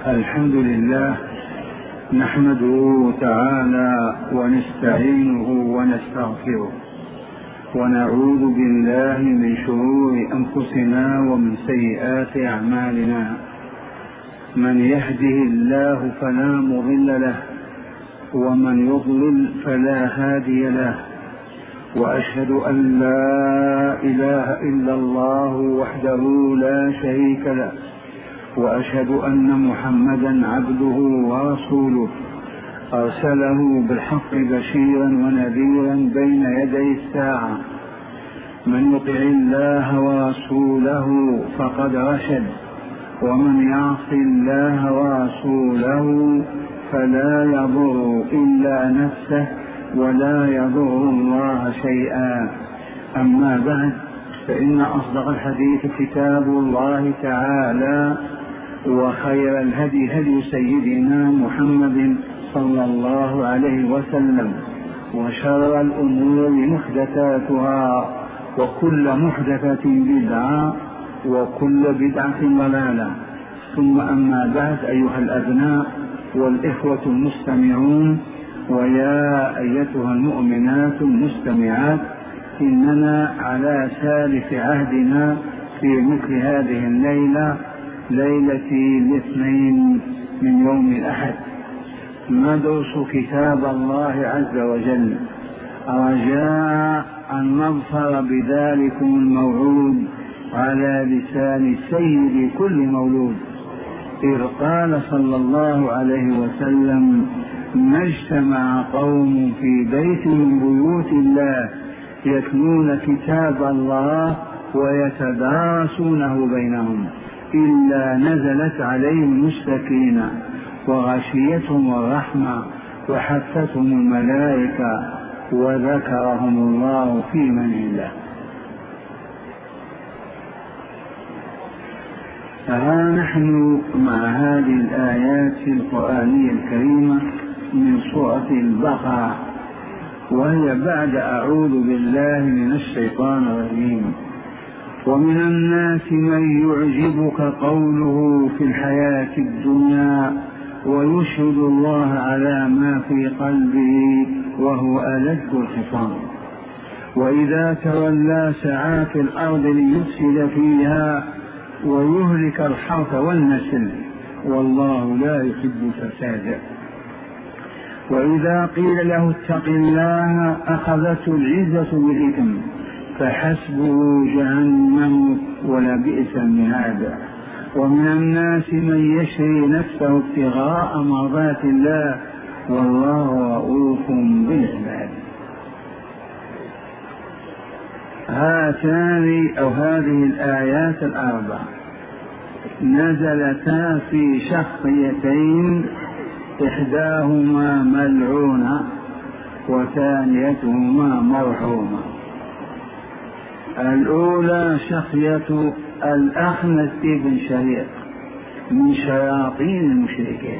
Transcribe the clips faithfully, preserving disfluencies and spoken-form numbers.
الحمد لله نحمده تعالى ونستعينه ونستغفره ونعوذ بالله من شرور أنفسنا ومن سيئات أعمالنا. من يهده الله فلا مضل له ومن يضلل فلا هادي له، وأشهد أن لا إله إلا الله وحده لا شريك له، وأشهد أن محمدا عبده ورسوله أرسله بالحق بشيرا ونذيرا بين يدي الساعة. من يطع الله ورسوله فقد رشد، ومن يعص الله ورسوله فلا يضر إلا نفسه ولا يضر الله شيئا. أما بعد، فإن أصدق الحديث كتاب الله تعالى، وخير الهدي هدي سيدنا محمد صلى الله عليه وسلم، وشر الأمور محدثاتها، وكل محدثة بدعة، وكل بدعة ضلالة. ثم أما بعد، أيها الأبناء والإخوة المستمعون، ويا أيتها المؤمنات المستمعات، إننا على سالف عهدنا في مثل هذه الليلة، ليلة الاثنين من يوم الأحد، ندرس كتاب الله عز وجل، رجاء أن نظفر بذلكم الموعود على لسان سيد كل مولود، إذ قال صلى الله عليه وسلم: ما اجتمع قوم في بيت من بيوت الله يتلون كتاب الله ويتدارسونه بينهم إلا نزلت عليهم السكينة وغشيتهم الرحمة وحفتهم الملائكة وذكرهم الله في من عنده. ها نحن مع هذه الآيات القرآنية الكريمة من سورة البقرة، وهي بعد أعوذ بالله من الشيطان الرجيم: ومن الناس من يعجبك قوله في الحياة الدنيا ويشهد الله على ما في قلبه وهو ألد الخصام، وإذا تولى سعى في الأرض ليفسد فيها ويهلك الحرث والنسل والله لا يحب الفساد. وإذا قيل له اتق الله أخذته العزة بالإثم فحسبه جهنم ولبئس المهاد. ومن الناس من يشري نفسه ابتغاء مرضات الله والله رؤوف بالعباد. هاتان أو هذه الآيات الأربع نزلتا في شخصيتين، إحداهما ملعونة وثانيتهما مرحومة. الأولى شخصية الأخنس بن شريق من شياطين المشركين،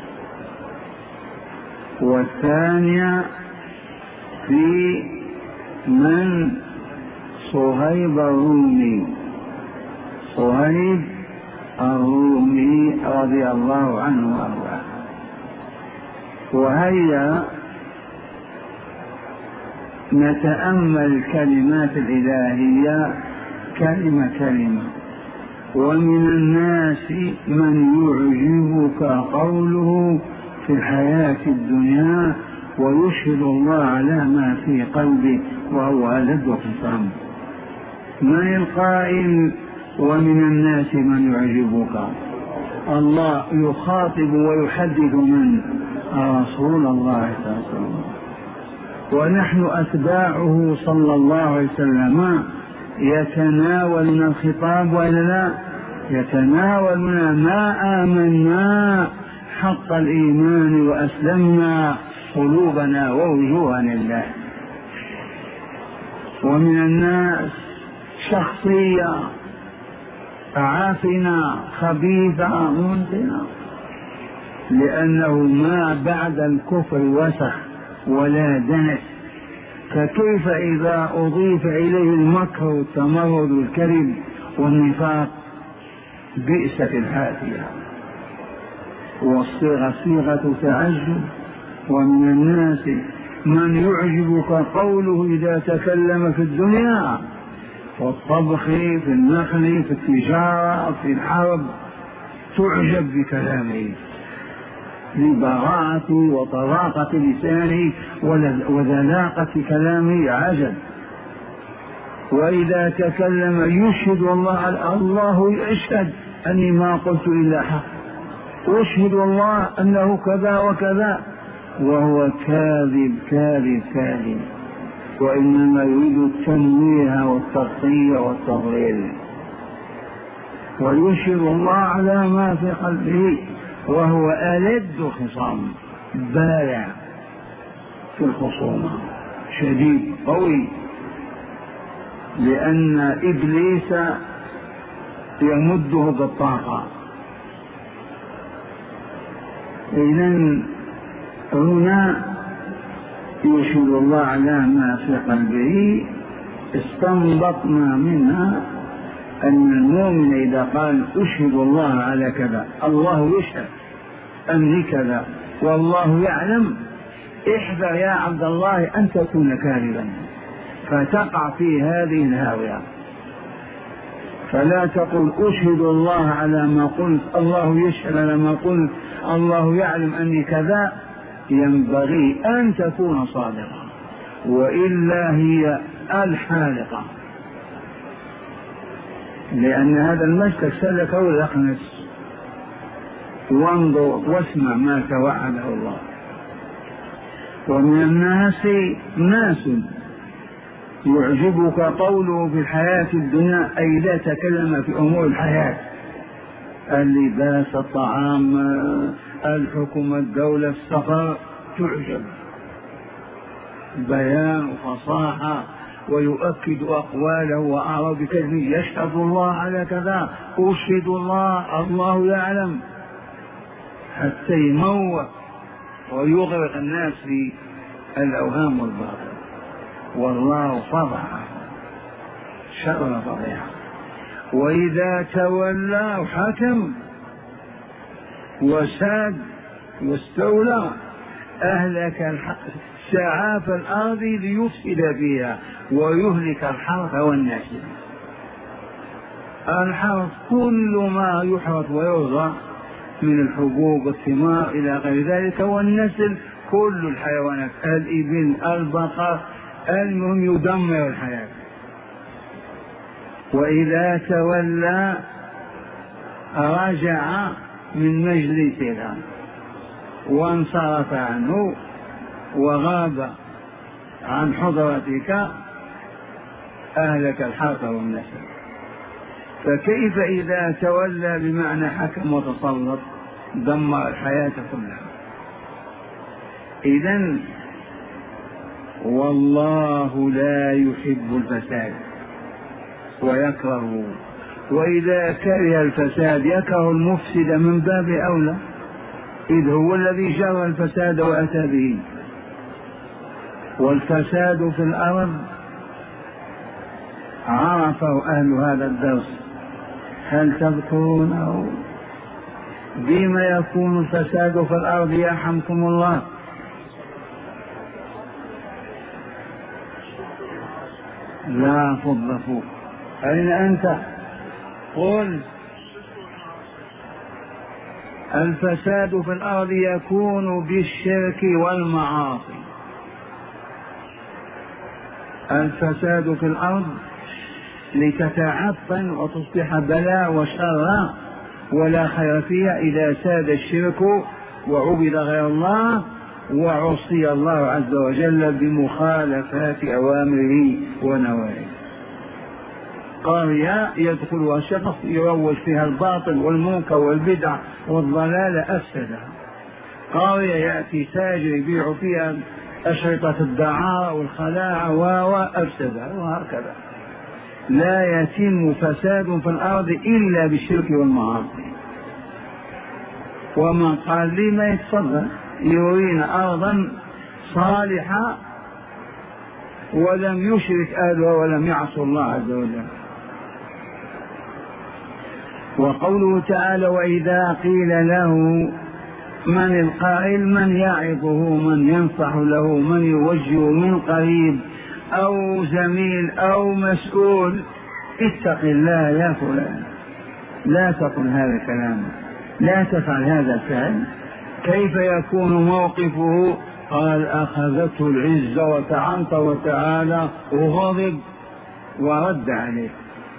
والثانية في من صهيب الرومي صهيب الرومي رضي الله عنه وارضاه. وهيا نتأمل الكلمات الإلهية كلمة كلمة. ومن الناس من يعجبك قوله في الحياة الدنيا ويشهد الله على ما في قلبه وهو ألد الخصام. من القائل ومن الناس من يعجبك؟ الله يخاطب ويحدث من؟ رسول الله صلى الله عليه وسلم، ونحن أتباعه صلى الله عليه وسلم يتناولنا الخطاب ولا لا؟ يتناولنا ما آمنا حق الإيمان وأسلمنا قلوبنا ووجوهنا لله. ومن الناس شخصية عافنة خبيثة منتنة، لأنه ما بعد الكفر وسخ ولا دنس، فكيف إذا أضيف إليه المكر والتمرد والكذب والنفاق؟ بئست الحافية. والصيغة صيغة تعجب. ومن الناس من يعجبك قوله إذا تكلم في الدنيا، في الطبخ، في النخل، في التجارة، في الحرب، تعجب بكلامه لبراءة وطلاقة لسانه وذلاقة كلامه، عجب. وإذا تكلم يشهد الله، الله يشهد أني ما قلت إلا حق، أشهد الله أنه كذا وكذا، وهو كاذب كاذب كاذب، وإنما يريد التنويه والتغطية والتضليل. ويشهد الله على ما في قلبه، وهو ألد خصام، بارع في الخصومة، شديد قوي، لأن إبليس يمده بالطاقة. إذن هنا يشهد الله على ما في قلبه. استنبطنا منها أن المؤمن إذا قال أشهد الله على كذا، الله يشهد أني كذا والله يعلم، احذر يا عبد الله أن تكون كاذبا فتقع في هذه الهاوية. فلا تقل أشهد الله على ما قلت، الله يشهد على ما قلت، الله يعلم أني كذا. ينبغي أن تكون صادقا، وإلا هي الحالقة، لأن هذا المسلك سلكه الأخنس. وانظر واسمع ما توعده الله. ومن الناس ناس يعجبك قوله في الحياة الدنيا، أي لا تكلم في أمور الحياة، اللباس، الطعام، الحكم، الدولة، السفر، تعجب بيان وفصاحة، ويؤكد أقواله وأعرض بكلمه، يشهد الله على كذا، أشهد الله، الله يعلم، حتى يموت ويغرق الناس في الأوهام والباطل. والله فضح شر فضيحة. وإذا تولى حكم وساد واستولى، أهلك سعى في الأرض ليفسد فيها ويهلك الحرث والنسل. الحرث كل ما يحرث ويرزق من الحبوب والثمار إلى غير ذلك، والنسل كل الحيوانات، الإبل، البقر، المهم يدمر الحياة. وإذا تولى رجع من مجلسها وانصرف عنه وغاب عن حضرتك، أهلك الحرث والنسل. فكيف إذا تولى بمعنى حكم وتسلط، دمر الحياة كلها. إذن والله لا يحب الفساد ويكرهه، وإذا كره الفساد يكره المفسد من باب أولى، إذ هو الذي جرى الفساد وأتى به. والفساد في الأرض عرفه أهل هذا الدرس، هل تذكرونه؟ بما يكون الفساد في الأرض يرحمكم الله؟ لا فض فوق. أين أنت؟ قل. الفساد في الأرض يكون بالشرك والمعاصي. الفساد في الأرض لتتعفن وتصبح بلاء وشر ولا خير فيها إذا ساد الشرك وعبد غير الله وعصي الله عز وجل بمخالفات أوامره ونواهيه. قرية يدخلها شخص يروج فيها الباطل والمنكر والبدع والضلال أفسدها. قرية يأتي تاجر يبيع فيها أشرطة الدعارة والخلاعة وأفسدها، وهكذا. لا يتم فساد في الأرض إلا بالشرك والمعاصي. ومن قال لي ما يتصدق يرينا أرضا صالحة ولم يشرك أهلها ولم يعصوا الله عز وجل. وقوله تعالى وإذا قيل له من القائل؟ من يعظه، من ينصح له، من يوجه من قريب أو زميل أو مسؤول. اتق الله يا فلان، لا تقل هذا الكلام، لا تفعل هذا الفعل. كيف يكون موقفه؟ قال أخذته العزة وتعنت وتعالى وغضب ورد عليه.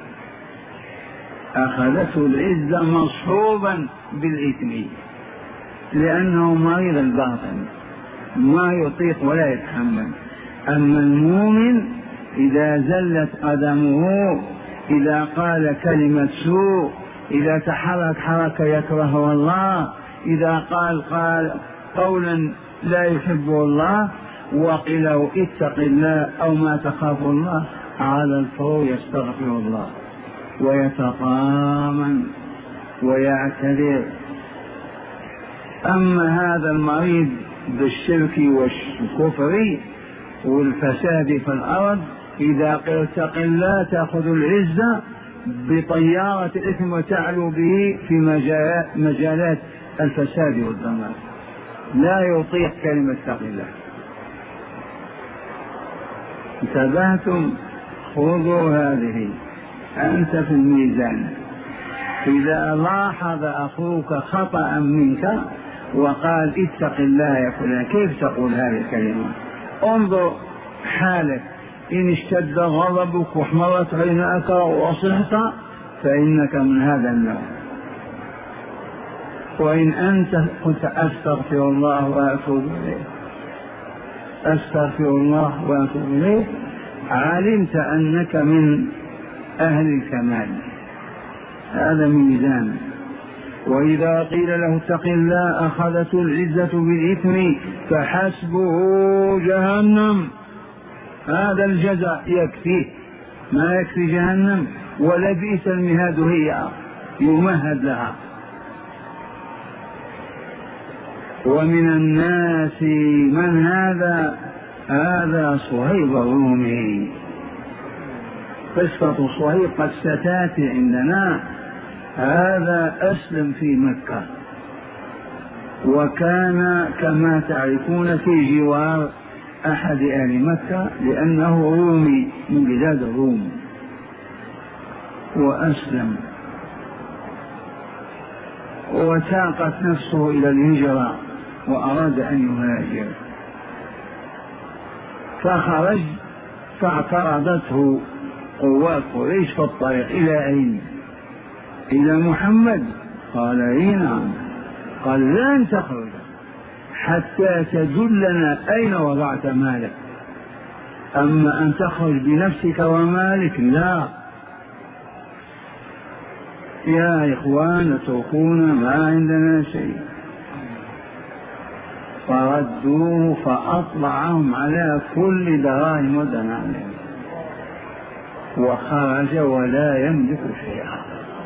أخذته العزة مصحوبا بالإثم، لأنه مريض الباطن ما يطيق ولا يتحمل. أما المؤمن إذا زلت قدمه، إذا قال كلمة سوء، إذا تحرك حركة يكرهه الله، إذا قال قال قولا لا يحبه الله، وقيل له اتق الله أو ما تخاف الله، على الفور يستغفر الله ويتقامن ويعتذر. أما هذا المريض بالشرك والكفر والفساد في الأرض، إذا قيل اتق الله تأخذ العزة بطيارة الإثم وتعلو به في مجالات الفساد والدمار، لا يطيق كلمة اتق الله. انتبهتم؟ خذوا هذه، أنت في الميزان. إذا لاحظ أخوك خطأ منك وقال اتق الله يا فلان، كيف تقول هذه الكلمة؟ انظر حالك، إن اشتد غضبك واحمرت عيناك وأصحت فإنك من هذا النوع. وإن أنت قلت أستغفر الله وأتوب إليه، أستغفر الله وأتوب إليه، علمت أنك من أهل الكمال. هذا ميزان. وإذا قيل له اتق الله أخذته العزة بالإثم فحسبه جهنم، هذا الجزاء يكفيه، ما يكفي جهنم، ولبئس المهاد هي يمهد لها. ومن الناس من هذا؟ هذا صهيب الرومي. قصة صهيب قد ستاتي عندنا. هذا أسلم في مكة، وكان كما تعرفون في جوار أحد أهل مكة، لأنه رومي من بلاد الروم، وأسلم وساقت نفسه إلى الهجرة وأراد أن يهاجر، فخرج فاعترضته قوات قريش في الطريق. إلى أين؟ إلى محمد. قال إيه نعم. قال لن تخرج حتى تدلنا أين وضعت مالك، أما أن تخرج بنفسك ومالك لا. يا إخوان اتركونا ما عندنا شيء. فردوه فأطلعهم على كل دراهم ودنانير، وخرج ولا يملك شيئا.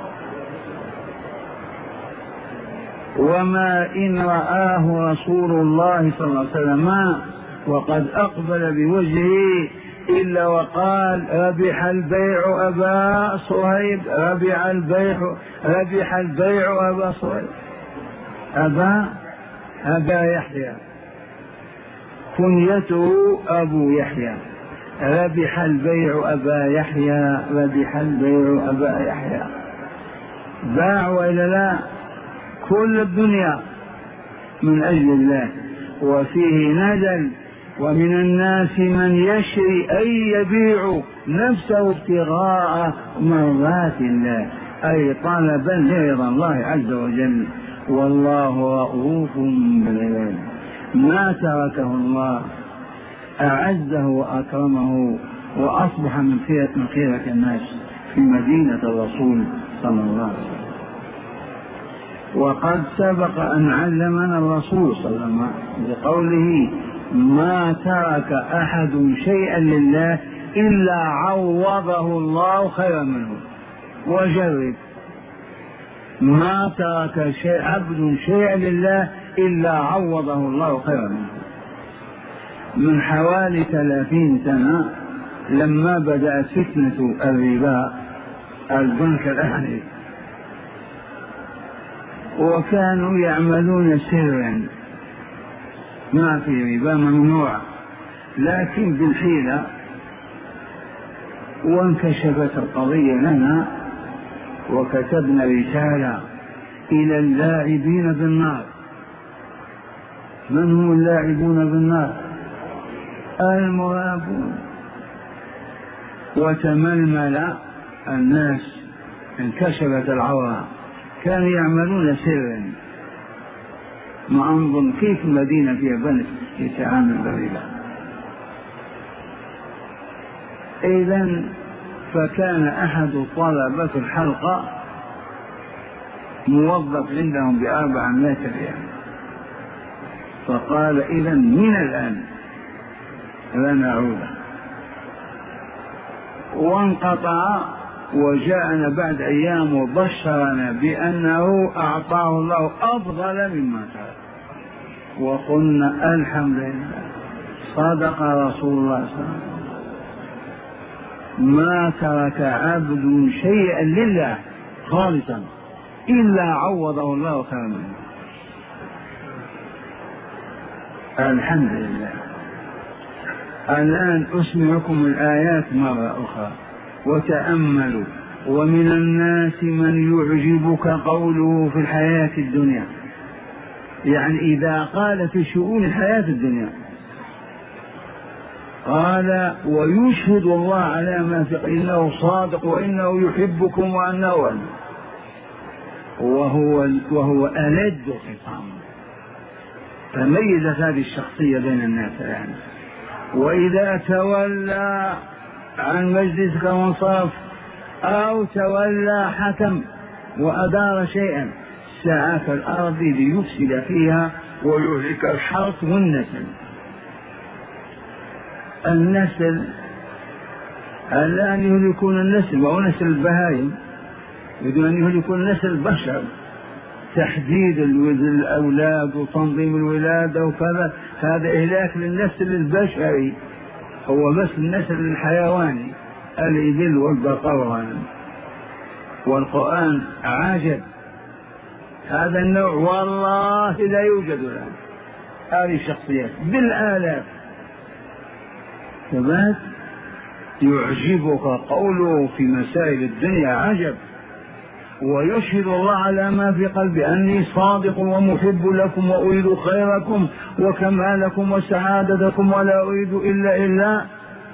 وما إن رآه رسول الله صلى الله عليه وسلم وقد أقبل بوجهه إلا وقال ربح البيع أبا صهيب، ربح البيع ربح البيع أبا صهيب. أبا أبا يحيى، كنيته أبو يحيى، ربح البيع أبا يحيى، ربح البيع أبا يحيى. باع وإلا لا؟ كل الدنيا من أجل الله. وفيه نزل ومن الناس من يشري أي يبيع نفسه ابتغاء مرضات الله، أي طلبا لرضا الله عز وجل، والله رؤوف بالعباد. ما تركه الله، أعزه وأكرمه، وأصبح من خيرة الناس في مدينة الرسول صلى الله عليه وسلم. وقد سبق أن علمنا الرسول صلى الله عليه وسلم بقوله ما ترك أحد شيئا لله إلا عوضه الله خيرا منه. وجرب، ما ترك شيء عبد شيئا لله إلا عوضه الله خيرا منه. من حوالي ثلاثين سنة لما بدأت فتنة الربا، البنك الأهلي وكانوا يعملون سرا، ما في ربا، ممنوع، لكن بالحيلة. وانكشفت القضية لنا وكتبنا رسالة إلى اللاعبين بالنار. من هم اللاعبون بالنار؟ المرابون. وتململ الناس، انكشفت العورة، كانوا يعملون سرا. ما أنظر كيف مدينة فيها بنك يتعامل بالربا. إذن فكان أحد طلبة الحلقة موظف عندهم بأربعمائة ريال، فقال إذن من الآن لا نعود. وانقطع وجاءنا بعد أيام وبشرنا بأنه أعطاه الله أفضل مما كان، وقلنا الحمد لله صدق رسول الله صلى الله عليه وسلم. ما ترك عبد شيئا لله خالصا إلا عوضه الله خيرا منه. الحمد لله. الآن أسمعكم الآيات مرة أخرى وتأملوا. ومن الناس من يعجبك قوله في الحياة الدنيا، يعني إذا قال في شؤون الحياة الدنيا قال ويشهد الله على ما في إنه صادق وإنه يحبكم وأنه أن وهو, وهو ألد خصام. فميزت هذه الشخصية بين الناس يعني. وإذا تولى عن مجلسك وانصرف أو تولى حكم وأدار شيئا سعى في الأرض ليفسد فيها ويهلك الحرث والنسل. النسل الآن يهلكون النسل وهو نسل البهائم، يريدون أن يهلكون نسل البشر، تحديد الأولاد وتنظيم الولادة وكذا، هذا إهلاك للنسل البشري، هو بس النسل الحيواني الإبل والبقر. والقرآن عجب، هذا النوع والله لا يوجد الآن. هذه الشخصيات بالآلاف. ثبات يعجبك قوله في مسائل الدنيا عجب. ويشهد الله على ما في قلبي أني صادق ومحب لكم وأريد خيركم وكمالكم وسعادتكم ولا أريد إلا إلا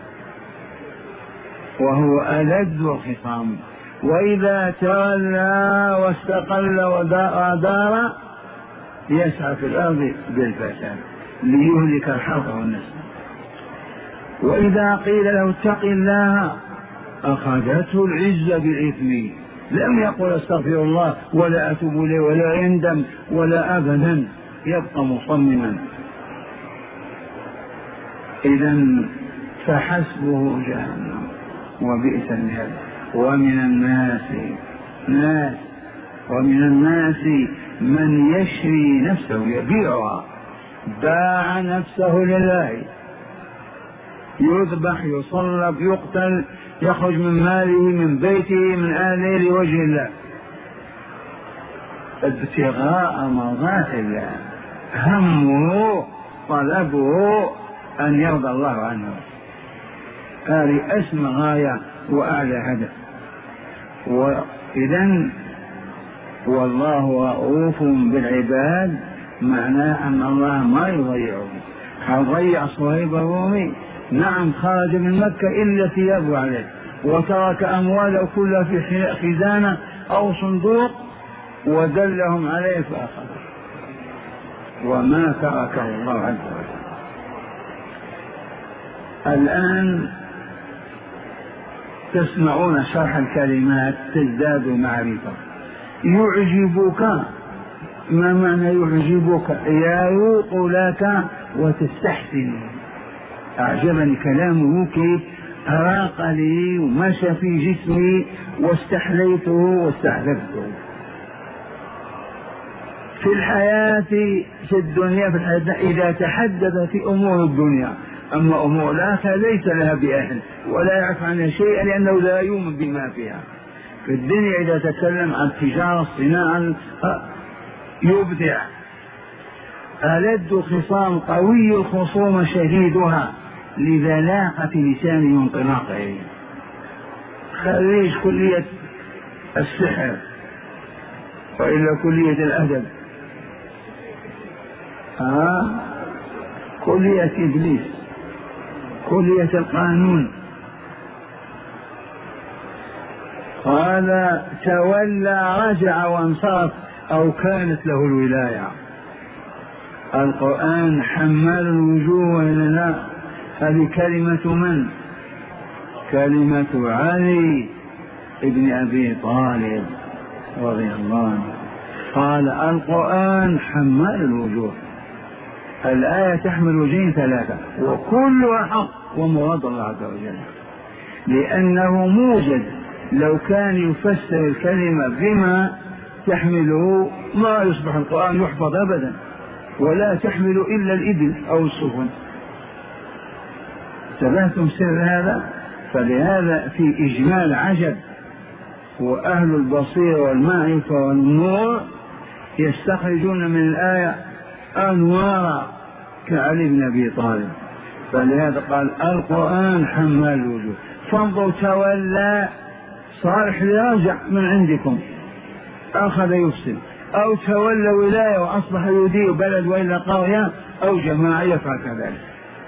وهو ألد الخصام. وإذا تولى واستقل ودار يسعى في الأرض بالفساد ليهلك الحرث والنسل. وإذا قيل له اتق الله أخذته العزة بالإثم، لم يقل استغفر الله ولا أتوب إليه ولا يندم ولا أبدا، يبقى مصمما. إذن فحسبه جهنم وبئس المهاد. ومن الناس ناس ومن الناس من يشري نفسه يبيعها، باع نفسه لله، يذبح يصلب يقتل يخرج من ماله من بيته من آله لوجه الله ابتغاء مرضات الله، همه طلبه أن يرضى الله عنه. هذه أسمى غاية وأعلى هدف. وإذن والله رؤوف بالعباد معناه أن الله ما يضيعه. هل ضيع صهيب الرومي؟ نعم، خرج من مكة إلا ثيابه عليه وترك أمواله كلها في خزانة أو صندوق ودلهم عليه فأخذه وما تركه الله عز وجل. الآن تسمعون شرح الكلمات تزداد معرفة. يعجبك، ما معنى يعجبك؟ يروق لك وتستحسن. أعجبني كلامه كيف أراق لي ومشى في جسمي واستحليته واستحلفته. في الحياة في الدنيا في الحياة إذا تحدث في أمور الدنيا، أما أمور الآخرة ليس لها بأهل ولا يعرف عنها شيئا لأنه لا يؤمن بما فيها. في الدنيا إذا تكلم عن التجارة الصناعة يبدع، ألد خصام، قوي الخصوم شديدها، لذلاقة لسانه وانطلاقه. خريج كلية السحر وإلا كلية الأدب، آه كلية إبليس، كلية القانون. قال تولى رجع وانصرف، أو كانت له الولاية. القرآن حمال الوجوه لنا. هذه كلمة من؟ كلمة علي ابن أبي طالب رضي الله عنه. قال القرآن حمال الوجوه. الآية تحمل وجهين ثلاثة وكلها حق ومراد الله عز وجل، لأنه موجد. لو كان يفسر الكلمة بما تحمله ما يصبح القرآن يحفظ أبدا، ولا تحمل إلا الإبل أو السفن. تبهتم سر هذا؟ فلهذا في إجمال عجب، وأهل البصيرة والمعرفة والنور يستخرجون من الآية أنوارا كعلي بن أبي طالب. فلهذا قال القرآن حمال الوجوه. فانظر تولى، صالح لرجع من عندكم أخذ يفسد، أو تولى ولاية وأصبح يدير بلد وإلا قرية، أو جماعة يفعل كذلك.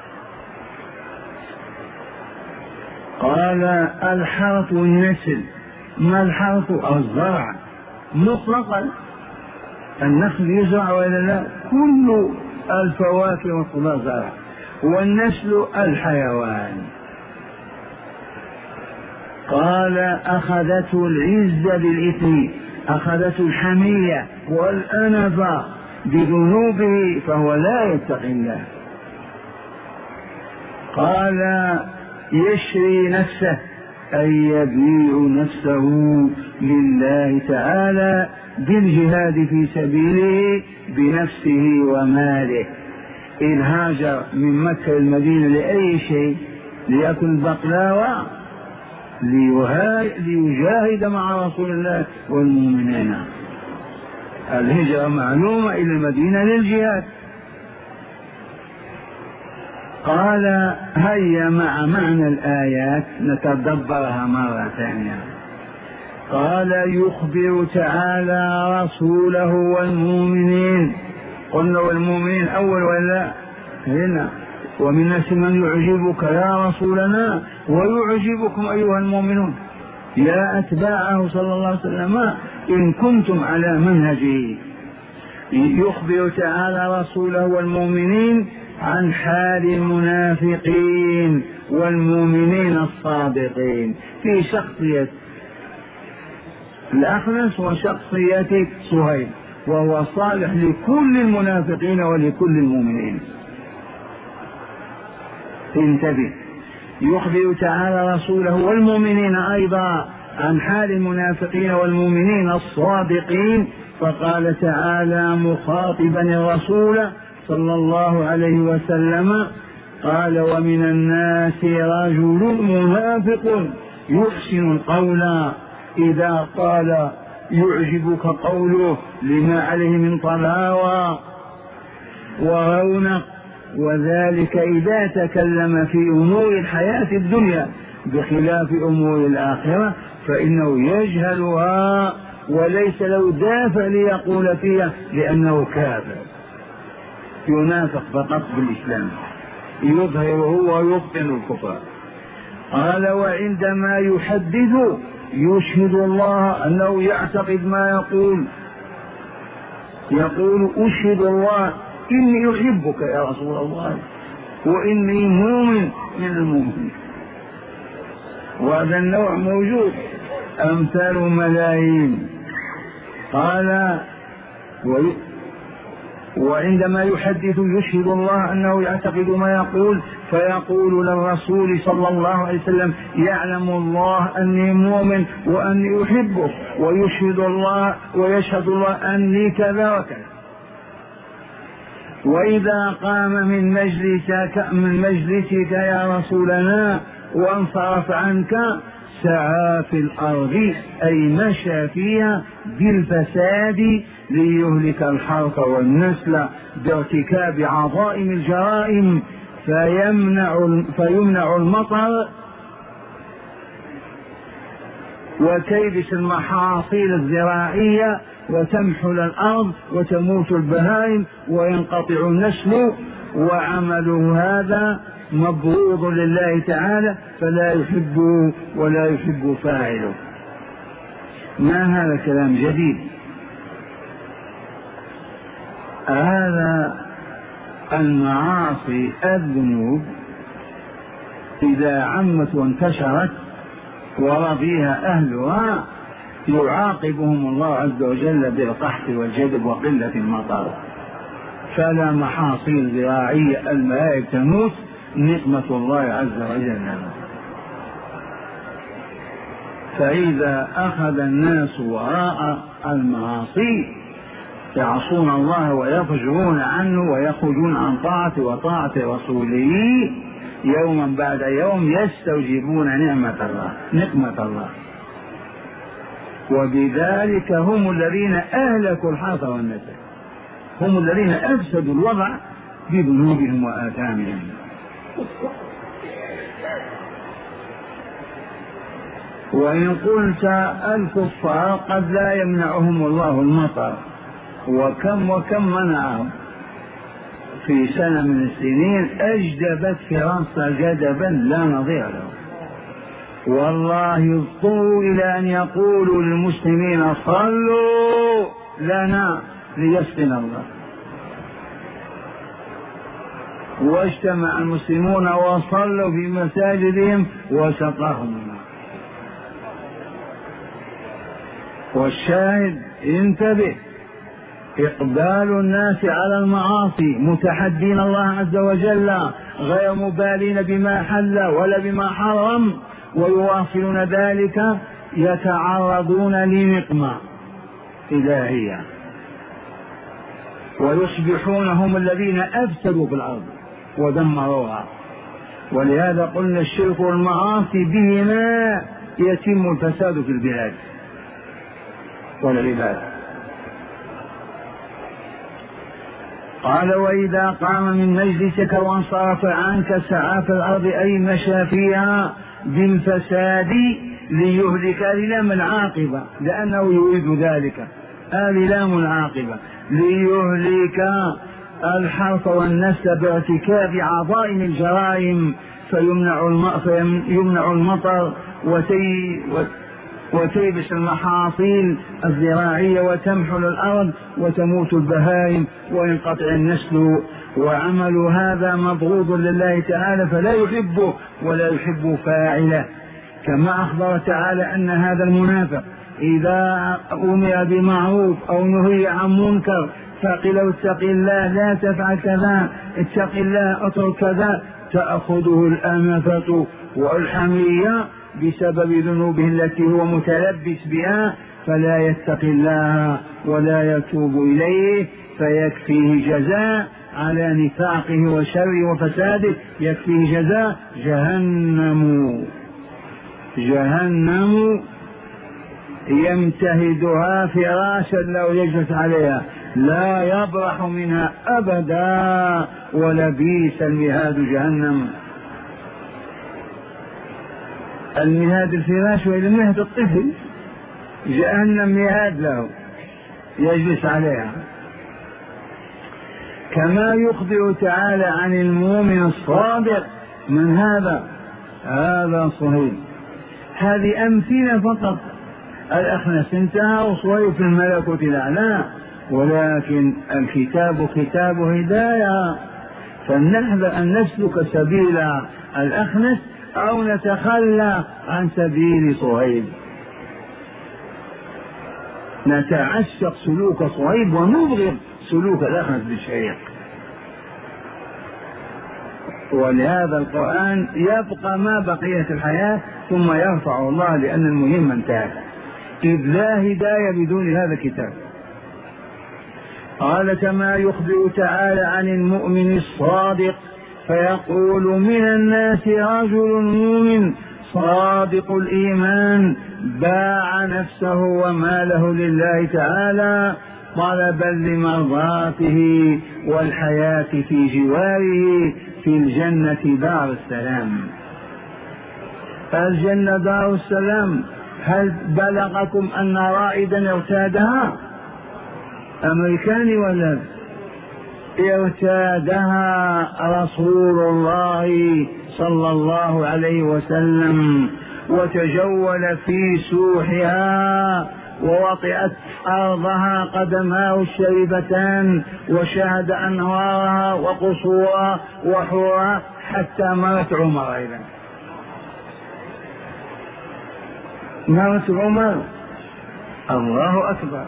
قال الحرث والنسل. ما الحرث؟ الزرع مطلقا، النخل يزرع وإلا لا، كل الفواكه والخضار زرع. والنسل الحيوان. قال أخذته العزة بالإثم، أخذته الحمية والأنفة بذنوبه، فهو لا يتقي الله. قال يشري نفسه، أي يبيع نفسه لله تعالى بالجهاد في سبيله بنفسه وماله. إذ هاجر من مكة المدينة لأي شيء؟ ليأكل بقلاوة؟ ليجاهد مع رسول الله والمؤمنين. الهجرة معلومة إلى المدينة للجهاد. قال هيا مع معنى الآيات نتدبرها مرة ثانية. قال يخبر تعالى رسوله والمؤمنين. قلنا والمؤمنين أول ولا هنا؟ ومن الناس من يعجبك يا رسولنا ويعجبكم أيها المؤمنون، يا أتباعه صلى الله عليه وسلم إن كنتم على منهجه. يخبر تعالى رسوله والمؤمنين عن حال المنافقين والمؤمنين الصادقين في شخصية الأخنس وشخصية صهيب، وهو صالح لكل المنافقين ولكل المؤمنين. انتبه، يخبر تعالى رسوله والمؤمنين أيضا عن حال المنافقين والمؤمنين الصادقين. فقال تعالى مخاطبا الرسول صلى الله عليه وسلم قال ومن الناس رجل منافق يحسن القول إذا قال يعجبك قوله لما عليه من طلاوة ورونق، وذلك إذا تكلم في أمور الحياة الدنيا بخلاف أمور الآخرة فإنه يجهلها وليس له دافع ليقول فيها لأنه كافر، ينافق فقط بالإسلام، يظهره ويبطن الكفر. قال وعندما يحدث يشهد الله أنه يعتقد ما يقول، يقول أشهد الله إني أحبك يا رسول الله وإني مؤمن من المؤمنين. وهذا النوع موجود أمثال ملايين. قال وعندما يحدث يشهد الله أنه يعتقد ما يقول فيقول للرسول صلى الله عليه وسلم يعلم الله أني مؤمن وأني أحبه، ويشهد الله ويشهد الله أني كذا وكذا. وإذا قام من مجلسك من مجلسك يا رسولنا وانصرف عنك سعى في الأرض أي مشى فيها بالفساد ليهلك الحرث والنسل بارتكاب عظائم الجرائم فيمنع, فيمنع المطر وتيبس المحاصيل الزراعية وتمحل الأرض وتموت البهائم وينقطع النسل، وعمله هذا مبغوض لله تعالى فلا يحب ولا يحب فاعله. ما هذا كلام جديد، هذا المعاصي الذنوب إذا عمت وانتشرت ورضيها أهلها يعاقبهم الله عز وجل بالقحط والجدب وقلة المطر، فلا محاصيل زراعية المائب تموت، نقمة الله عز وجل. فإذا أخذ الناس وراء المعاصي يعصون الله ويفجرون عنه ويخرجون عن طاعته وطاعة رسوله يوما بعد يوم يستوجبون نعمة الله نقمة الله، وبذلك هم الذين أهلكوا الحرث والنسل، هم الذين أفسدوا الوضع بذنوبهم وآثامهم. وإن قلت الكفار قد لا يمنعهم الله المطر، وكم وكم منعهم في سنة من السنين أجدبت فرنسا جدبا لا نظير له، والله يضطروا إلى أن يقولوا للمسلمين صلوا لنا ليسقنا الله، واجتمع المسلمون وصلوا في مساجدهم وسقاهم الله. والشاهد انتبه، إقبال الناس على المعاصي متحدين الله عز وجل غير مبالين بما حل ولا بما حرم، ويواصلون ذلك يتعرضون لنقمة إلهية ويصبحون هم الذين أفسدوا في الأرض ودمروها. ولهذا قلنا الشرك والمعاصي بهما يتم الفساد في البلاد والعباد. قال وإذا قام من مجلسك وانصرف عنك سعى في الأرض أي مشى فيها بالفساد ليهلك لام العاقبة، لأنه يريد ذلك، هذه لام العاقبة، ليهلك الحرث والنسل بارتكاب عظائم الجرائم فيمنع المطر وتي وتيبس المحاصيل الزراعية وتمحل الأرض وتموت البهائم وينقطع النسل، وعمل هذا مبغوض لله تعالى فلا يحبه ولا يحب فاعله. كما أخبر تعالى أن هذا المنافق إذا أمر بمعروف أو نهي عن منكر فقل اتق الله لا تفعل كذا، اتق الله اترك كذا، تأخذه الأنفة والحمية بسبب ذنوبه التي هو متلبس بها، فلا يتقي الله ولا يتوب إليه فيكفيه جزاء على نفاقه وشره وفساده، يكفيه جزاء جهنم جهنم يمتهدها فراشا لو يجلس عليها لا يبرح منها أبدا، ولبئس المهاد جهنم. المهاد الفراش وإلى مهد الطفل، جهنم مهاد له يجلس عليها. كما يخبر تعالى عن المؤمن الصادق من هذا هذا صهيب. هذه أمثلة فقط، الأخنس انتهى وصهيب في الملكوت الأعلى، ولكن الكتاب كتاب هداية، فلنحذر أن نسلك سبيل الأخنس أو نتخلى عن سبيل صهيب، نتعشق سلوك صهيب ونبغض سلوك الأخنس بالشريعة. ولهذا القرآن يبقى ما بقيت الحياة ثم يرفع الله، لأن المهم انتهى، إذ لا هداية بدون هذا الكتاب. قال كما يخبر تعالى عن المؤمن الصادق فيقول من الناس رجل مؤمن صادق الإيمان باع نفسه وماله لله تعالى طلبا لمرضاته والحياة في جواره في الجنة دار السلام. الجنة دار السلام، هل بلغكم أن رائدا ارتادها؟ أمريكاني ولا ارتادها رسول الله صلى الله عليه وسلم، وتجول في سوحها ووطئت أرضها قدماه الشريفتان، وشاهد أنهارها وقصورها وحورها حتى مرت عمر. أيضا مرت عمر. الله أكبر.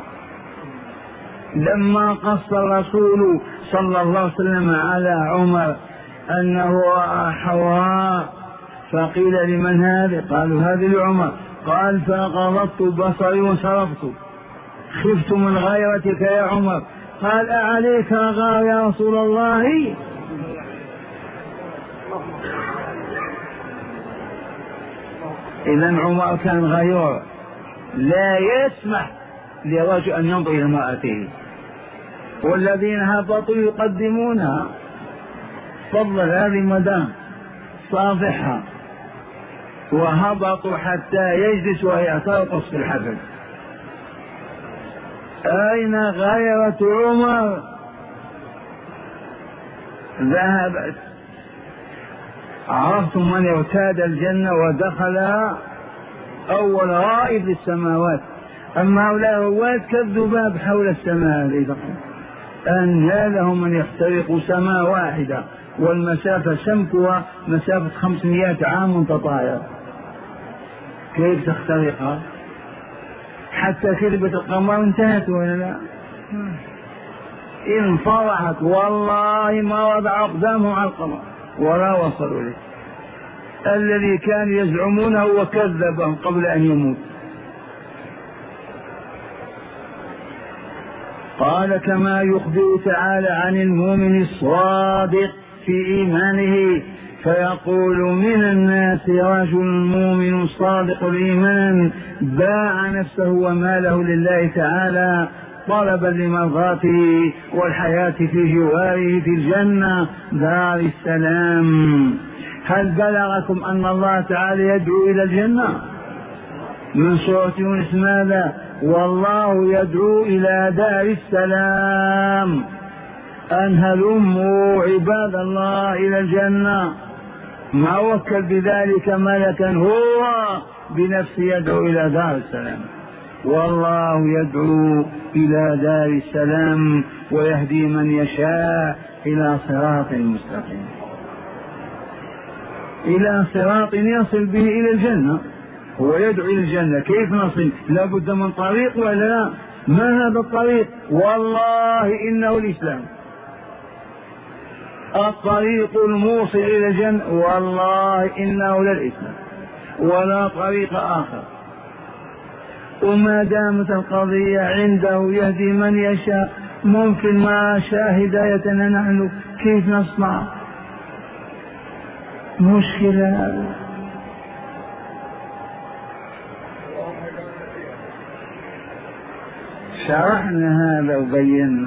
لما قص الرسول صلى الله عليه وسلم على عمر أنه رأى حوراء فقيل لمن هذه؟ قالوا هذه لعمر. قال فغضضت بصري وانصرفت، خفت من غيرتك يا عمر. قال أعليك غار يا رسول الله؟ إذن عمر كان غيور، لا يسمح لرجل أن ينظر إلى امرأته، والذين هبطوا يقدمونها فضل هذه مدام صافحة، وهبطوا حتى يجلس وهي ترقص في الحفل. أين غيرة عمر؟ ذهبت. عرفتم من ارتاد الجنة ودخلها؟ أول رائد للسماوات. أما هؤلاء الرواد كالذباب حول السماء، أن لهم من يخترق سماء واحدة والمسافة سمكها مسافة خمسمائة عام تطاير، كيف تخترقها؟ حتى كذبة القمر انتهت ولا لا؟ انفرحت والله ما وضع أقدامهم على القمر ولا وصلوا له، الذي كان يزعمونه وكذبهم قبل أن يموت. قال كما يخبر تعالى عن المؤمن الصادق في إيمانه، فيقول من الناس رجل مؤمن صادق الإيمان باع نفسه وماله لله تعالى طلبا لمرضاته والحياة في جواره في الجنة دار السلام. هل بلغكم أن الله تعالى يدعو إلى الجنة؟ من سورة يونس ماذا؟ والله يدعو إلى دار السلام، أن هلموا عباد الله إلى الجنة. ما وكل بذلك ملكا، هو بنفسه يدعو إلى دار السلام. والله يدعو إلى دار السلام ويهدي من يشاء إلى صراط مستقيم، إلى صراط يصل به إلى الجنة. هو يدعو إلى الجنة، كيف نصل؟ لا بد من طريق ولا لا؟ ما هذا الطريق؟ والله إنه الإسلام، الطريق الموصل إلى الجنة، والله إنه للإسلام ولا طريق آخر. وما دامت القضية عنده يهدي من يشاء، ممكن ما شاء هدايتنا نحن كيف نصنع؟ مشكلة. شرحنا هذا وبينا.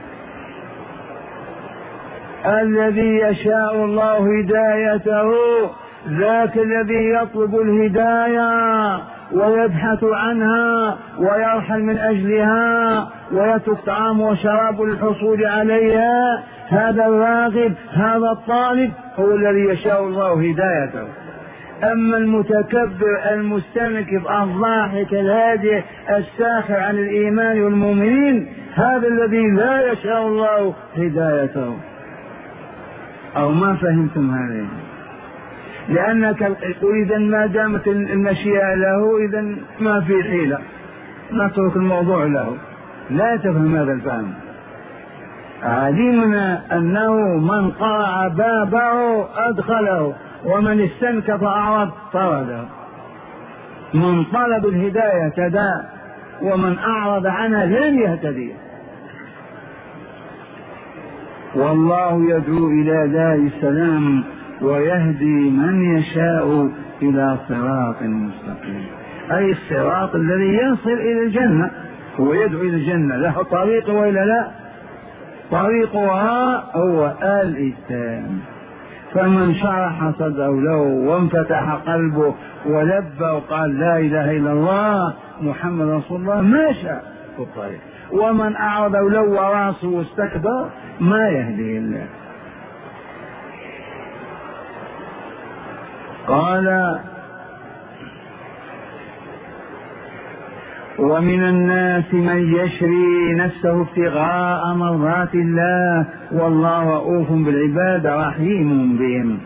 الذي يشاء الله هدايته ذاك الذي يطلب الهداية ويبحث عنها ويرحل من أجلها ويترك طعام وشراب للحصول عليها، هذا الراغب هذا الطالب هو الذي يشاء الله هدايته. أما المتكبر المستنكف الضاحك الهادئ الساخر عن الإيمان والمؤمنين، هذا الذي لا يشاء الله هدايته. أو ما فهمتم هذا؟ لأنك إذا ما دامت المشيئة له إذا ما في حيلة، نترك الموضوع له. لا تفهم هذا الفهم. علمنا أنه من قرع بابه أدخله، ومن استنكف أعرض طرده. من طلب الهداية اهتدى، ومن أعرض عنها لن يهتدي. والله يدعو إلى دار السلام ويهدي من يشاء إلى صراط مستقيم، أي الصراط الذي يصل إلى الجنة. هو يدعو إلى الجنة، له طريق وإلا لا؟ طريقها هو الإسلام. فمن شرح صدره له وانفتح قلبه ولبى وقال لا إله إلا الله محمد رسول الله ماشى في الطريق، ومن أعرض ولو راسه واستكبر ما يهدي الله. قال ومن الناس من يشري نفسه ابتغاء مرضات الله والله رؤوف بالعباد رحيم بهم.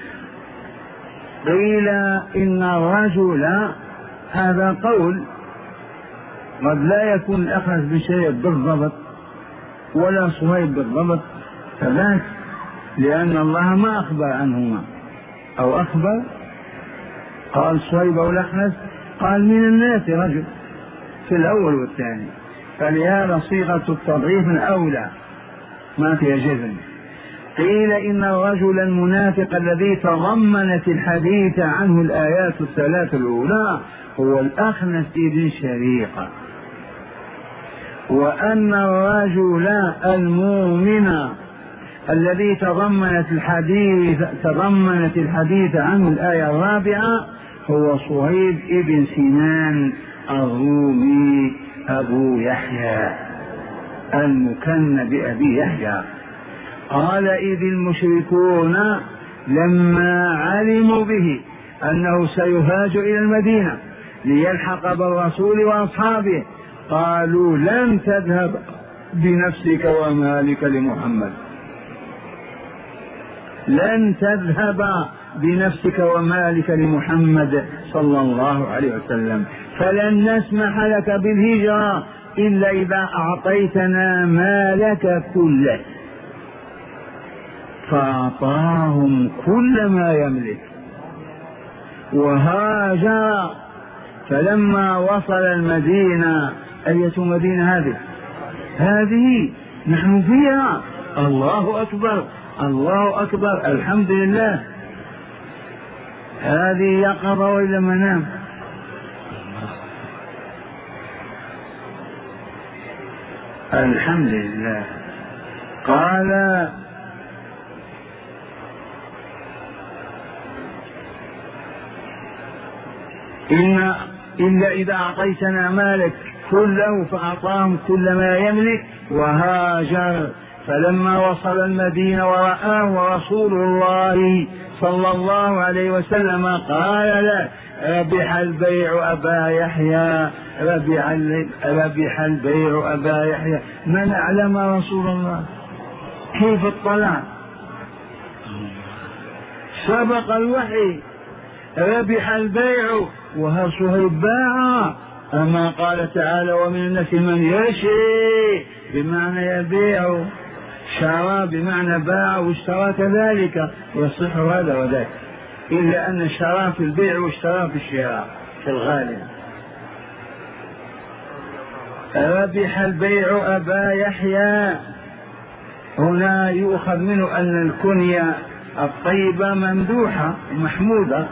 قيل إن الرجل، هذا قول قد لا يكون الأخذ بشيء بالضبط ولا صهيب بالضبط فذاك، لأن الله ما أخبر عنهما، أو أخبر قال صهيب أو الأخنس، قال من الناس رجل في الأول والثاني، فلهذا صيغة التضعيف الأولى ما فيها جزم. قيل إن الرجل المنافق الذي تضمنت الحديث عنه الآيات الثلاث الأولى هو الأخنس بن شريقة، وأن الرجل المؤمن الذي تضمنت الحديث تضمنت الحديث عنه الآية الرابعة هو صهيب بن سنان الرومي أبو يحيى المكنى بأبي يحيى. قال إذ المشركون لما علموا به أنه سيهاج إلى المدينة ليلحق بالرسول وأصحابه قالوا لن تذهب بنفسك ومالك لمحمد، لن تذهب بنفسك ومالك لمحمد صلى الله عليه وسلم، فلن نسمح لك بالهجرة إلا إذا أعطيتنا مالك كله. فأعطاهم كل ما يملك وهاجر. فلما وصل المدينة، أية مدينة هذه؟ هذه نحن فيها. الله أكبر الله أكبر الحمد لله. هذه يقظة وإلا منام؟ الحمد لله. قال إن إلا إذا أعطيتنا مالك كله، فأعطاهم كل ما يملك وهاجر. فلما وصل المدينة ورآه رسول الله صلى الله عليه وسلم قال له ربح البيع أبا يحيى، ربح البيع أبا يحيى. من أعلم رسول الله؟ كيف اطلع؟ سبق الوحي. ربح البيع وهل صهيب باع؟ أما قال تعالى ومن الناس من يشري بمعنى يبيع، شرى بمعنى باع واشترى كذلك، يصح هذا وذاك، إلا أن الشراء في البيع والشراء في الشراء في الغالب. ربح البيع أبا يحيى. هنا يؤخذ منه أن الكنية الطيبة ممدوحة محمودة.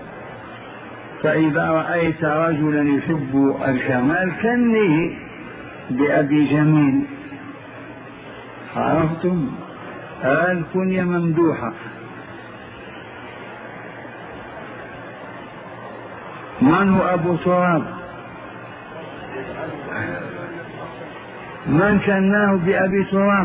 فإذا رأيت رجلا يحب الكمال كنيه بأبي جميل، عرفتم؟ الكنية ممدوحة. من هو أبو تراب؟ من كناه بأبي تراب؟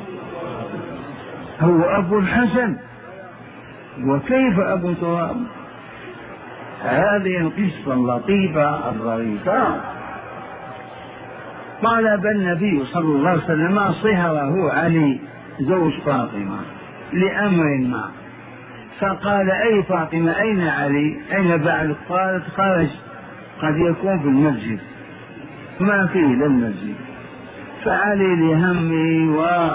هو أبو الحسن. وكيف أبو تراب؟ هذه القصة اللطيفة الظريفة. طلب النبي صلى الله عليه وسلم صهره علي زوج فاطمة لأمر ما، فقال أي فاطمة أين علي أين بعلك؟ قالت خرج، قد يكون في المسجد، ما فيه للمسجد. فعلي لهمه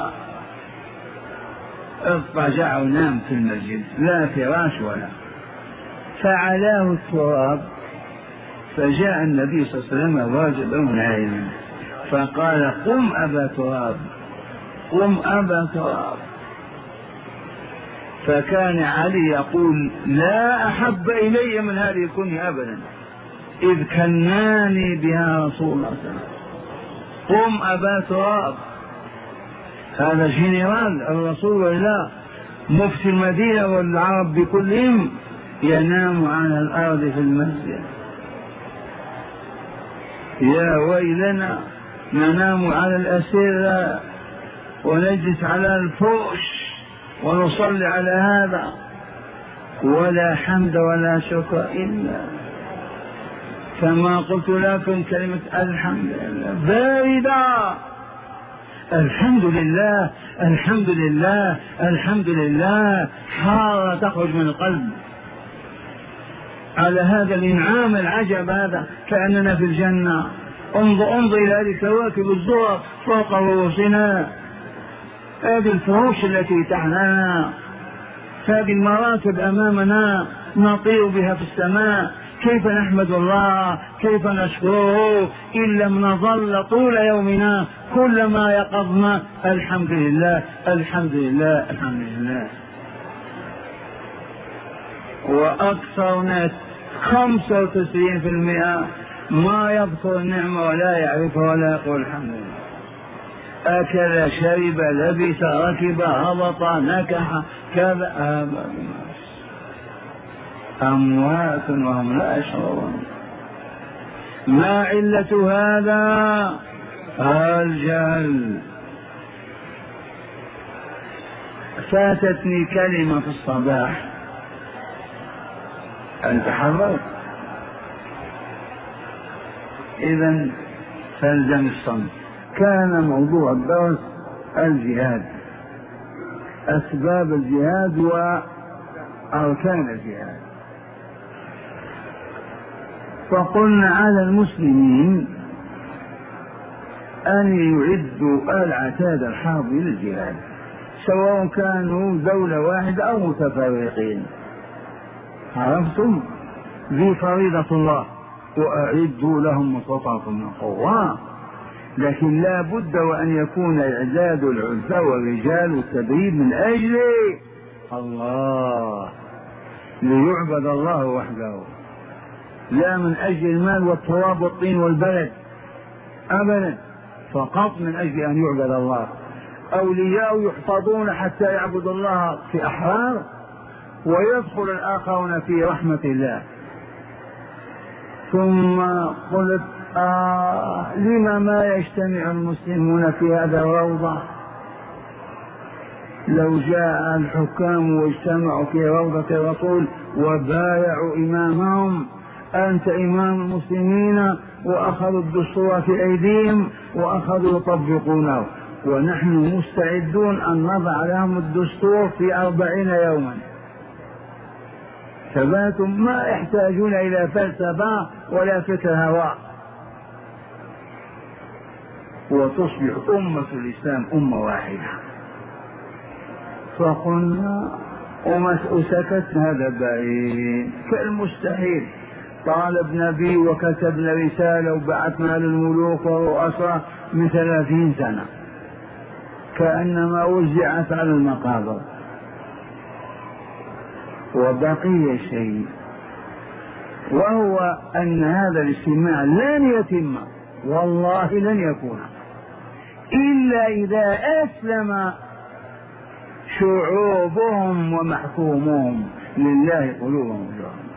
واضطجع ونام في المسجد، لا فراش ولا، فعلاه التراب. فجاء النبي صلى الله عليه وسلم واجبا نائما فقال قم أبا تراب، قم أبا تراب. فكان علي يقول لا أحب إلي من هذه الكنية أبدا، إذ كناني بها رسول الله صلى الله عليه وسلم. قم أبا تراب. هذا جنرال الرسول ولا مفتي المدينة والعرب بكلهم ينام على الأرض في المسجد. يا ويلنا ننام على الأسرة ونجلس على الفرش ونصلي على هذا، ولا حمد ولا شكر إلا كما قلت لكم كلمة الحمد لله باردة. الحمد لله الحمد لله الحمد لله حارة تخرج من القلب على هذا الإنعام العجب هذا، كأننا في الجنة. انظر انظر إلى هذه الكواكب الزهر فوق رؤوسنا، هذه الفروش التي تحتنا، هذه المراكب أمامنا نطير بها في السماء. كيف نحمد الله، كيف نشكره إن لم نظل طول يومنا كلما يقظنا الحمد لله الحمد لله الحمد لله. وأكثرنا خمسة وتسعين في المئة ما يذكر النعمة ولا يعرفها ولا يقول الحمد لله. أكل شرب لبس ركب هبط نكح كذا هذا أموات وهم لا يشعرون. ما علة هذا؟ الجهل. فاتتني كلمة في الصباح أن تحرك، إذن فالزم الصمت. كان موضوع الدرس الجهاد، أسباب الجهاد وأركان الجهاد. فقلنا على المسلمين أن يعدوا العتاد الحرب للجهاد، سواء كانوا دولة واحدة أو متفرقين. عرفتم؟ ذي فريضة الله، وأعدوا لهم ما استطعتم من قوة. لكن لا بد وأن يكون إعداد العنف والرجال والتدريب من أجل الله، ليعبد الله وحده، لا من أجل المال والتراب والطين والبلد أبدا، فقط من أجل أن يعبد الله. أولياء يحفظون حتى يعبدوا الله في أحرار، ويدخل الآخرون في رحمة الله. ثم قلت آه لما ما يجتمع المسلمون في هذا الروضة؟ لو جاء الحكام واجتمعوا في روضة الرسول وبايعوا إمامهم، أنت إمام المسلمين، وأخذوا الدستور في أيديهم وأخذوا يطبقونه، ونحن مستعدون أن نضع لهم الدستور في أربعين يوما. ثباتهم ما يحتاجون إلى فلسفة ولا فكر هواء، وتصبح أمة الإسلام أمة واحدة. فقلنا وسكت هذا بعيد كالمستحيل. طالبنا به وكتبنا رسالة وبعثنا للملوك والرؤساء من ثلاثين سنة، كأنما وزعت على المقابر. وبقي شيء، وهو أن هذا الاجتماع لن يتم، والله لن يكون، إلا إذا أسلم شعوبهم ومحكومهم لله قلوبهم.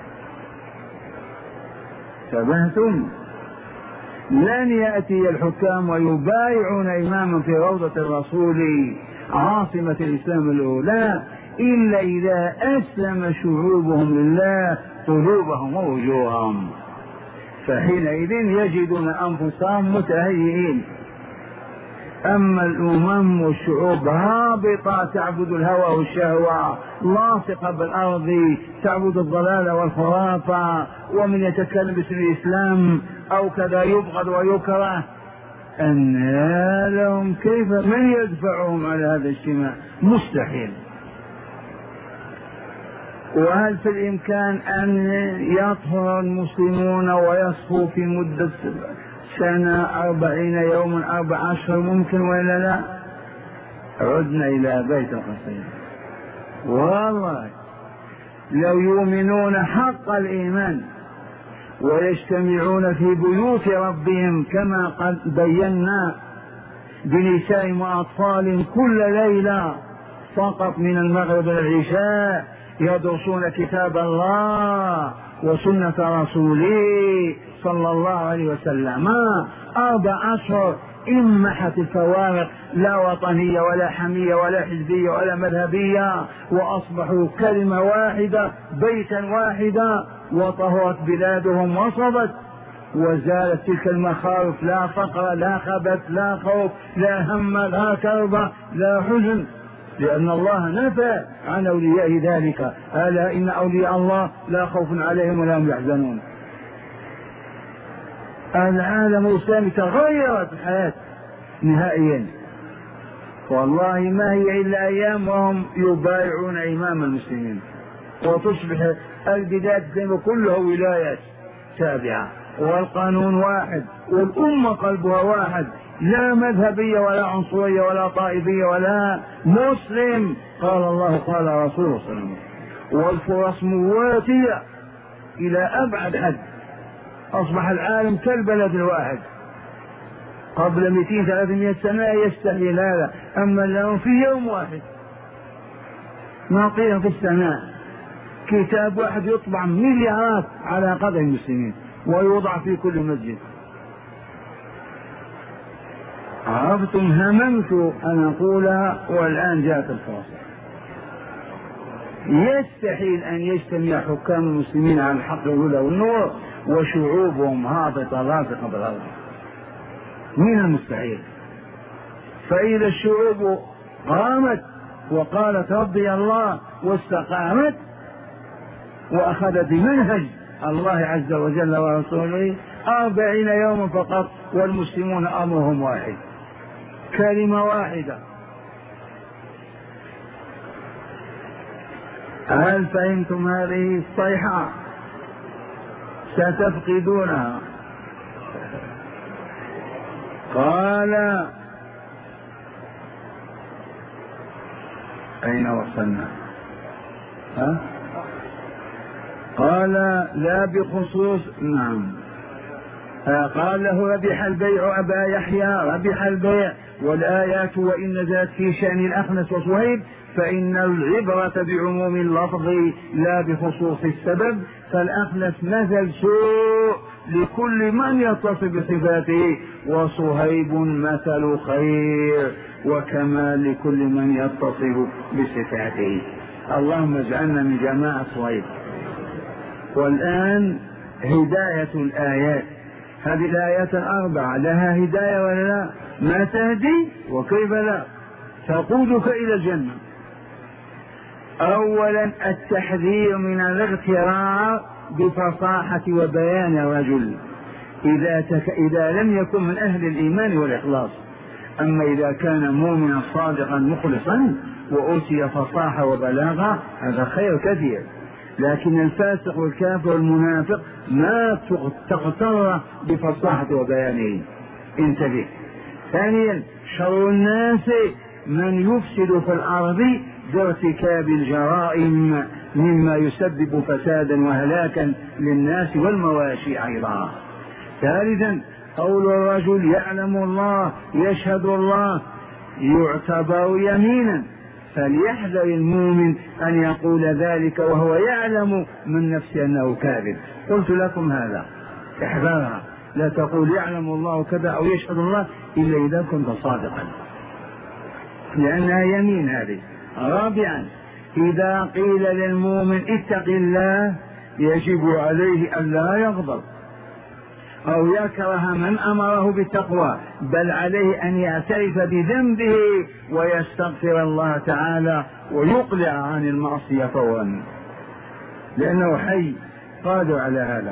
تبهتم؟ لن يأتي الحكام ويبايعون إماما في روضة الرسول عاصمة الإسلام الأولى إلا إذا أسلم شعوبهم لله قلوبهم ووجوههم، فحينئذ يجدون أنفسهم متهيئين. أما الأمم والشعوب هابطة تعبد الهوى والشهوة، لاصقة بالأرض تعبد الضلال والخرافة، ومن يتكلم باسم الإسلام أو كذا يبغض ويكره، أن لهم كيف من يدفعهم على هذا الاجتماع؟ مستحيل. وهل في الإمكان أن يطهر المسلمون ويصفوا في مدة سنة أربعين يوما أربع أشهر؟ ممكن ولا لا؟ عدنا إلى بيت القصيد. والله لو يؤمنون حق الإيمان ويجتمعون في بيوت ربهم كما قد بينا بنساء وأطفال كل ليلة فقط من المغرب إلى العشاء يدرسون كتاب الله وسنة رسوله صلى الله عليه وسلم. أربع أشهر انمحت الفوارق، لا وطنية ولا حمية ولا حزبية ولا مذهبية، وأصبحوا كلمة واحدة بيتا واحدا، وطهرت بلادهم وصبت، وزالت تلك المخاوف، لا فقر لا خبث لا خوف لا هم لا كرب لا حزن، لأن الله نفى عن أولياء ذلك: ألا إن أولياء الله لا خوف عليهم ولا هم يحزنون. العالم الإسلامي تغيرت الحياة نهائيا، والله ما هي إلا أيام وهم يبايعون إمام المسلمين، وتصبح البلاد كلها ولايات تابعة، والقانون واحد، والأمة قلبها واحد، لا مذهبية ولا عنصرية ولا طائفية ولا مسلم. قال الله قال رسوله صلى الله عليه وسلم، والفرص مواتية إلى أبعد حد. أصبح العالم كالبلد الواحد. قبل مئتين ثلاثمائة سنة يستحيل هذا، أما اليوم في يوم واحد نعطيه في السماء كتاب واحد يطبع مليارات على قدر المسلمين ويوضع في كل مسجد. عرفتم؟ هممت أن أقولها والآن جاءت الفرصة. يستحيل أن يجتمع حكام المسلمين على الحق والهدى والنور وشعوبهم هابطة راسخة بالأرض، من المستحيل. فإذا الشعوب قامت وقالت ربي الله واستقامت وأخذت بمنهج الله عز وجل ورسوله أربعين يوما فقط، والمسلمون أمرهم واحد، كلمة واحدة. هل فهمتم هذه الصيحة؟ ستفقدونها. قال أين وصلنا؟ ها؟ قال لا بخصوص، نعم. قال له ربح البيع أبا يحيى، ربح البيع، والآيات وإن نزلت في شأن الأخنس وصهيب فإن العبرة بعموم اللفظ لا بخصوص السبب، فالأخنس نزل سوء لكل من يتصف بصفاته، وصهيب مثل خير وكمال لكل من يتصف بصفاته. اللهم اجعلنا من جماعة صهيب. والآن هداية الآيات. هذه الآيات الأربعة لها هداية ولا لا؟ ما تهدي وكيف لا، تقودك إلى الجنة. أولا التحذير من الاغترار بفصاحة وبيان الرجل إذا, تك... إذا لم يكن من أهل الإيمان والإخلاص. أما إذا كان مؤمنا صادقا مخلصا وأوتي فصاحة وبلاغة هذا خير كثير، لكن الفاسق والكافر والمنافق ما تغتر بفصاحة وبيانه. انتبه. ثانيا شر الناس من يفسد في الأرض بارتكاب الجرائم مما يسبب فسادا وهلاكا للناس والمواشي أيضا. ثالثا قول الرجل يعلم الله يشهد الله يعتبر يمينا، فليحذر المؤمن أن يقول ذلك وهو يعلم من نفسه أنه كاذب. قلت لكم هذا احذرها، لا تقول يعلم الله كذا أو يشهد الله إلا إذا كنت صادقا، لأنها يمين هذه. رابعا إذا قيل للمؤمن اتق الله يجب عليه أن لا يغضب أو يكره من أمره بالتقوى، بل عليه أن يعترف بذنبه ويستغفر الله تعالى ويقلع عن المعصية فورا، لأنه حي قادر على هذا.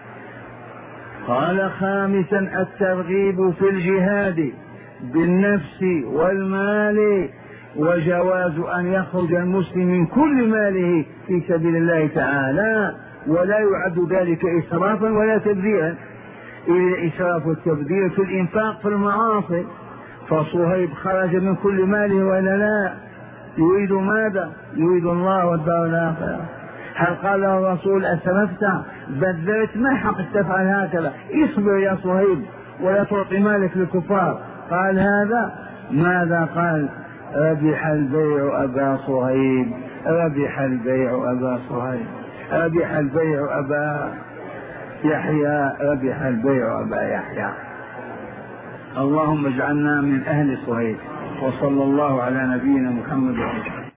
قال خامسا الترغيب في الجهاد بالنفس والمال، وجواز أن يخرج المسلم من كل ماله في سبيل الله تعالى، ولا يعد ذلك إسرافا ولا تبذيرا. الإسراف والتبذير في الإنفاق في المعاصي، فصهيب خرج من كل ماله ولا لا؟ يريد ماذا؟ يريد الله والدار الآخرة. هل قال الرسول أسرفت بذلت؟ ما حق تفعل هكذا، اصبر يا صهيب ولا تعطي مالك للكفار. قال هذا. ماذا قال؟ ربح البيع أبا صهيب، ربح البيع أبا صهيب، ربح البيع أبا يحيى، ربح البيع أبا يحيى. اللهم اجعلنا من أهل صهيب. وصلى الله على نبينا محمد.